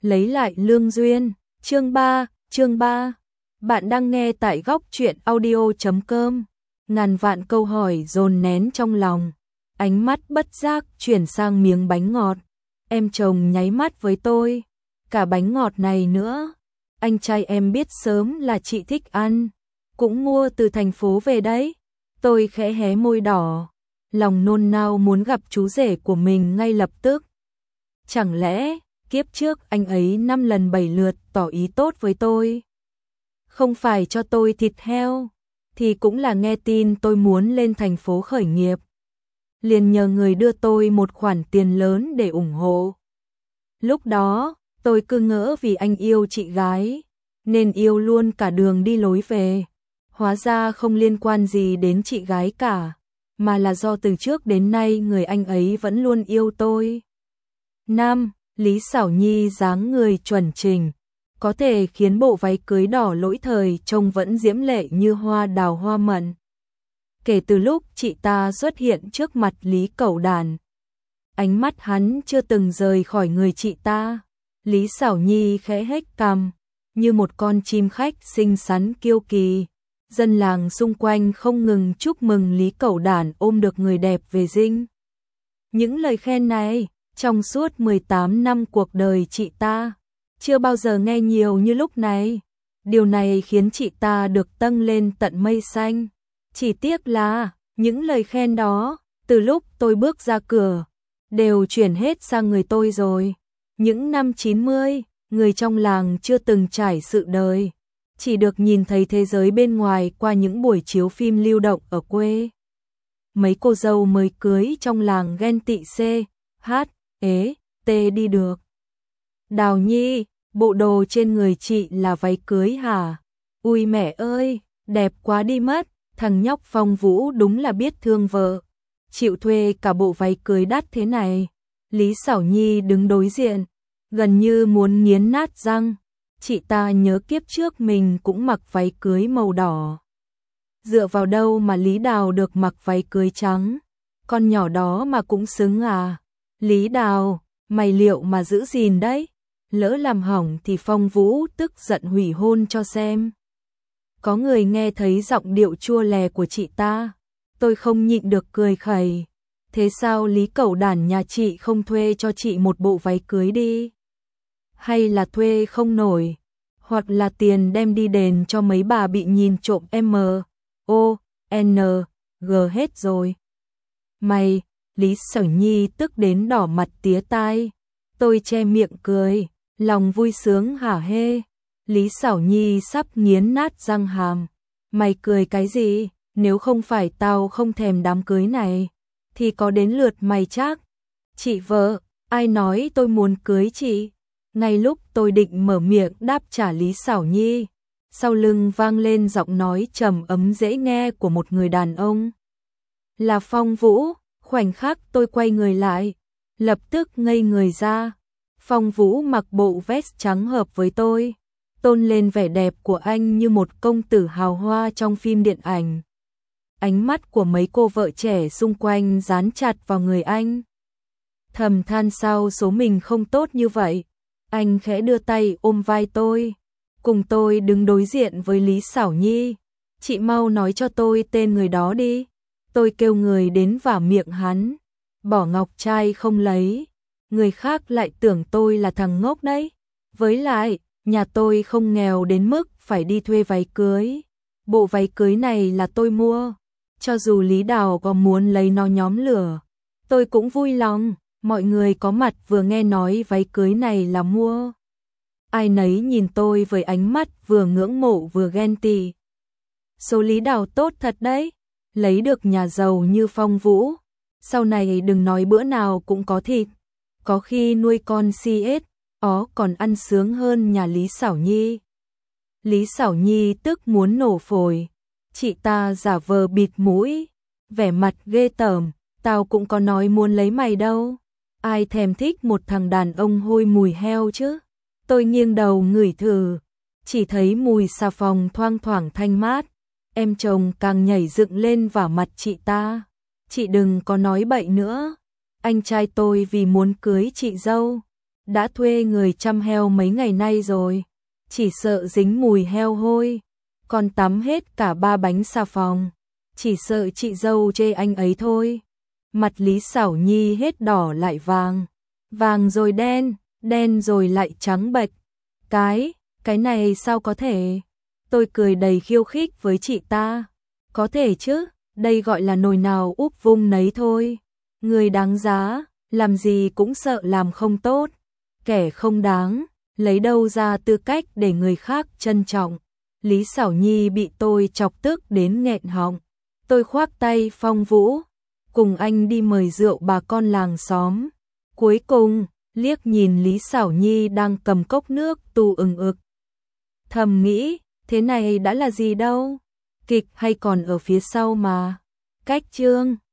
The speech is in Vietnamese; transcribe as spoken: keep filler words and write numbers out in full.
lấy lại lương duyên. Chương ba, chương ba. Bạn đang nghe tại góc truyện audio chấm com. Ngàn vạn câu hỏi dồn nén trong lòng. Ánh mắt bất giác chuyển sang miếng bánh ngọt. Em chồng nháy mắt với tôi. Cả bánh ngọt này nữa. Anh trai em biết sớm là chị thích ăn. Cũng mua từ thành phố về đấy. Tôi khẽ hé môi đỏ. Lòng nôn nao muốn gặp chú rể của mình ngay lập tức. Chẳng lẽ kiếp trước anh ấy năm lần bảy lượt tỏ ý tốt với tôi? Không phải cho tôi thịt heo, thì cũng là nghe tin tôi muốn lên thành phố khởi nghiệp. Liền nhờ người đưa tôi một khoản tiền lớn để ủng hộ. Lúc đó, tôi cứ ngỡ vì anh yêu chị gái, nên yêu luôn cả đường đi lối về. Hóa ra không liên quan gì đến chị gái cả, mà là do từ trước đến nay người anh ấy vẫn luôn yêu tôi. Nam, Lý Xảo Nhi dáng người chuẩn chỉnh, có thể khiến bộ váy cưới đỏ lỗi thời trông vẫn diễm lệ như hoa đào hoa mận. Kể từ lúc chị ta xuất hiện trước mặt Lý Cẩu Đản, ánh mắt hắn chưa từng rời khỏi người chị ta. Lý Xảo Nhi khẽ hếch cằm, như một con chim khách xinh xắn kiêu kỳ. Dân làng xung quanh không ngừng chúc mừng Lý Cẩu Đản ôm được người đẹp về dinh. Những lời khen này, trong suốt mười tám năm cuộc đời chị ta, chưa bao giờ nghe nhiều như lúc này. Điều này khiến chị ta được tâng lên tận mây xanh. Chỉ tiếc là, những lời khen đó, từ lúc tôi bước ra cửa, đều chuyển hết sang người tôi rồi. Những năm chín mươi, người trong làng chưa từng trải sự đời, chỉ được nhìn thấy thế giới bên ngoài qua những buổi chiếu phim lưu động ở quê. Mấy cô dâu mới cưới trong làng ghen tị C, H, ế, T đi được. Đào Nhi, bộ đồ trên người chị là váy cưới hả? Ui mẹ ơi, đẹp quá đi mất, thằng nhóc Phong Vũ đúng là biết thương vợ. Chịu thuê cả bộ váy cưới đắt thế này. Lý Xảo Nhi đứng đối diện, gần như muốn nghiến nát răng. Chị ta nhớ kiếp trước mình cũng mặc váy cưới màu đỏ. Dựa vào đâu mà Lý Đào được mặc váy cưới trắng? Con nhỏ đó mà cũng xứng à? Lý Đào, mày liệu mà giữ gìn đấy? Lỡ làm hỏng thì Phong Vũ tức giận hủy hôn cho xem. Có người nghe thấy giọng điệu chua lè của chị ta, tôi không nhịn được cười khẩy. Thế sao Lý Cẩu Đản nhà chị không thuê cho chị một bộ váy cưới đi? Hay là thuê không nổi? Hoặc là tiền đem đi đền cho mấy bà bị nhìn trộm M, O, N, G hết rồi. Mày, Lý Xảo Nhi tức đến đỏ mặt tía tai. Tôi che miệng cười, lòng vui sướng hả hê. Lý Xảo Nhi sắp nghiến nát răng hàm. Mày cười cái gì? Nếu không phải tao không thèm đám cưới này, thì có đến lượt mày chắc. Chị vợ, ai nói tôi muốn cưới chị? Ngay lúc tôi định mở miệng đáp trả Lý Xảo Nhi, sau lưng vang lên giọng nói trầm ấm dễ nghe của một người đàn ông. Là Phong Vũ. Khoảnh khắc tôi quay người lại, lập tức ngây người ra. Phong Vũ mặc bộ vest trắng hợp với tôi, tôn lên vẻ đẹp của anh như một công tử hào hoa trong phim điện ảnh. Ánh mắt của mấy cô vợ trẻ xung quanh dán chặt vào người anh. Thầm than sao số mình không tốt như vậy. Anh khẽ đưa tay ôm vai tôi, cùng tôi đứng đối diện với Lý Xảo Nhi. Chị mau nói cho tôi tên người đó đi. Tôi kêu người đến vả miệng hắn. Bỏ ngọc trai không lấy, người khác lại tưởng tôi là thằng ngốc đấy. Với lại, nhà tôi không nghèo đến mức phải đi thuê váy cưới. Bộ váy cưới này là tôi mua. Cho dù Lý Đào có muốn lấy nó nhóm lửa, tôi cũng vui lòng. Mọi người có mặt vừa nghe nói váy cưới này là mua. Ai nấy nhìn tôi với ánh mắt vừa ngưỡng mộ vừa ghen tị. Số Lý Đào tốt thật đấy, lấy được nhà giàu như Phong Vũ. Sau này đừng nói bữa nào cũng có thịt, có khi nuôi con xê ét, ó còn ăn sướng hơn nhà Lý Xảo Nhi. Lý Xảo Nhi tức muốn nổ phổi, chị ta giả vờ bịt mũi, vẻ mặt ghê tởm, tao cũng có nói muốn lấy mày đâu. Ai thèm thích một thằng đàn ông hôi mùi heo chứ? Tôi nghiêng đầu ngửi thử, chỉ thấy mùi xà phòng thoang thoảng thanh mát. Em chồng càng nhảy dựng lên vào mặt chị ta. Chị đừng có nói bậy nữa. Anh trai tôi vì muốn cưới chị dâu, đã thuê người chăm heo mấy ngày nay rồi, chỉ sợ dính mùi heo hôi, còn tắm hết cả ba bánh xà phòng, chỉ sợ chị dâu chê anh ấy thôi. Mặt Lý Xảo Nhi hết đỏ lại vàng, vàng rồi đen, đen rồi lại trắng bệch. Cái, cái này sao có thể? Tôi cười đầy khiêu khích với chị ta. Có thể chứ, đây gọi là nồi nào úp vung nấy thôi. Người đáng giá, làm gì cũng sợ làm không tốt. Kẻ không đáng, lấy đâu ra tư cách để người khác trân trọng. Lý Xảo Nhi bị tôi chọc tức đến nghẹn họng. Tôi khoác tay Phong Vũ, cùng anh đi mời rượu bà con làng xóm. Cuối cùng, liếc nhìn Lý Xảo Nhi đang cầm cốc nước tu ừng ực. Thầm nghĩ, thế này đã là gì đâu, kịch hay còn ở phía sau mà. Cách chương